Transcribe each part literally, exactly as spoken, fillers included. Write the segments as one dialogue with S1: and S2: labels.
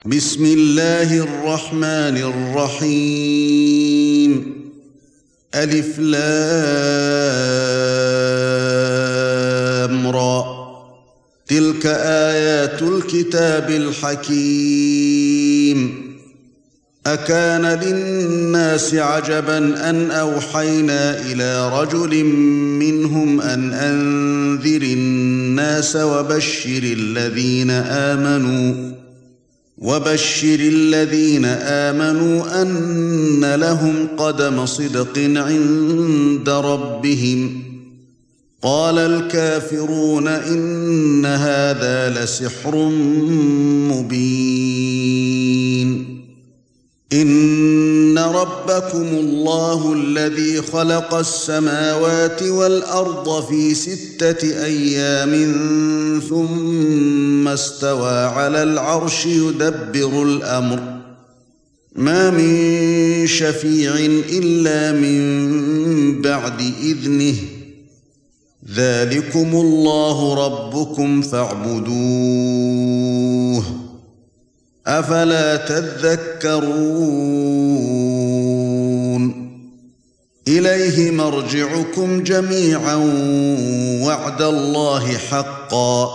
S1: بسم الله الرحمن الرحيم ألف لام را تلك آيات الكتاب الحكيم أكان للناس عجبا أن أوحينا إلى رجل منهم أن أنذر الناس وبشر الذين آمنوا وبشر الذين آمنوا أن لهم قدم صدق عند ربهم قال الكافرون إن هذا لسحر مبين إن ربكم الله الذي خلق السماوات والأرض في ستة أيام ثم استوى على العرش يدبر الأمر ما من شفيع إلا من بعد إذنه ذلكم الله ربكم فاعبدوه أفلا تذكرون إليه مرجعكم جميعا وعد الله حقا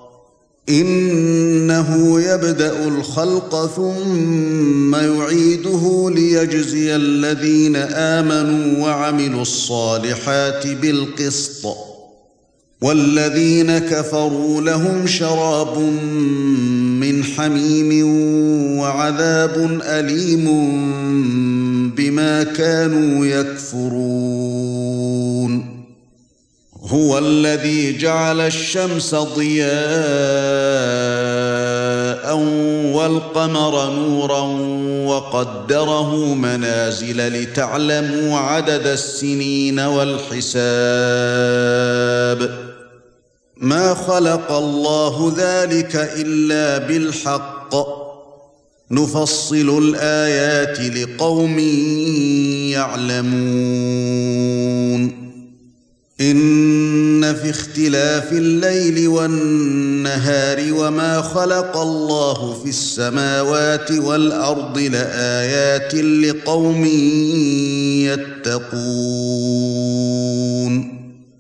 S1: إنه يبدأ الخلق ثم يعيده ليجزي الذين آمنوا وعملوا الصالحات بالقسط والذين كفروا لهم شراب من حميم وعذاب أليم بما كانوا يكفرون هو الذي جعل الشمس ضياء والقمر نورا وقدره منازل لتعلموا عدد السنين والحساب ما خلق الله ذلك إلا بالحق نفصل الآيات لقوم يعلمون إن في اختلاف الليل والنهار وما خلق الله في السماوات والأرض لآيات لقوم يتقون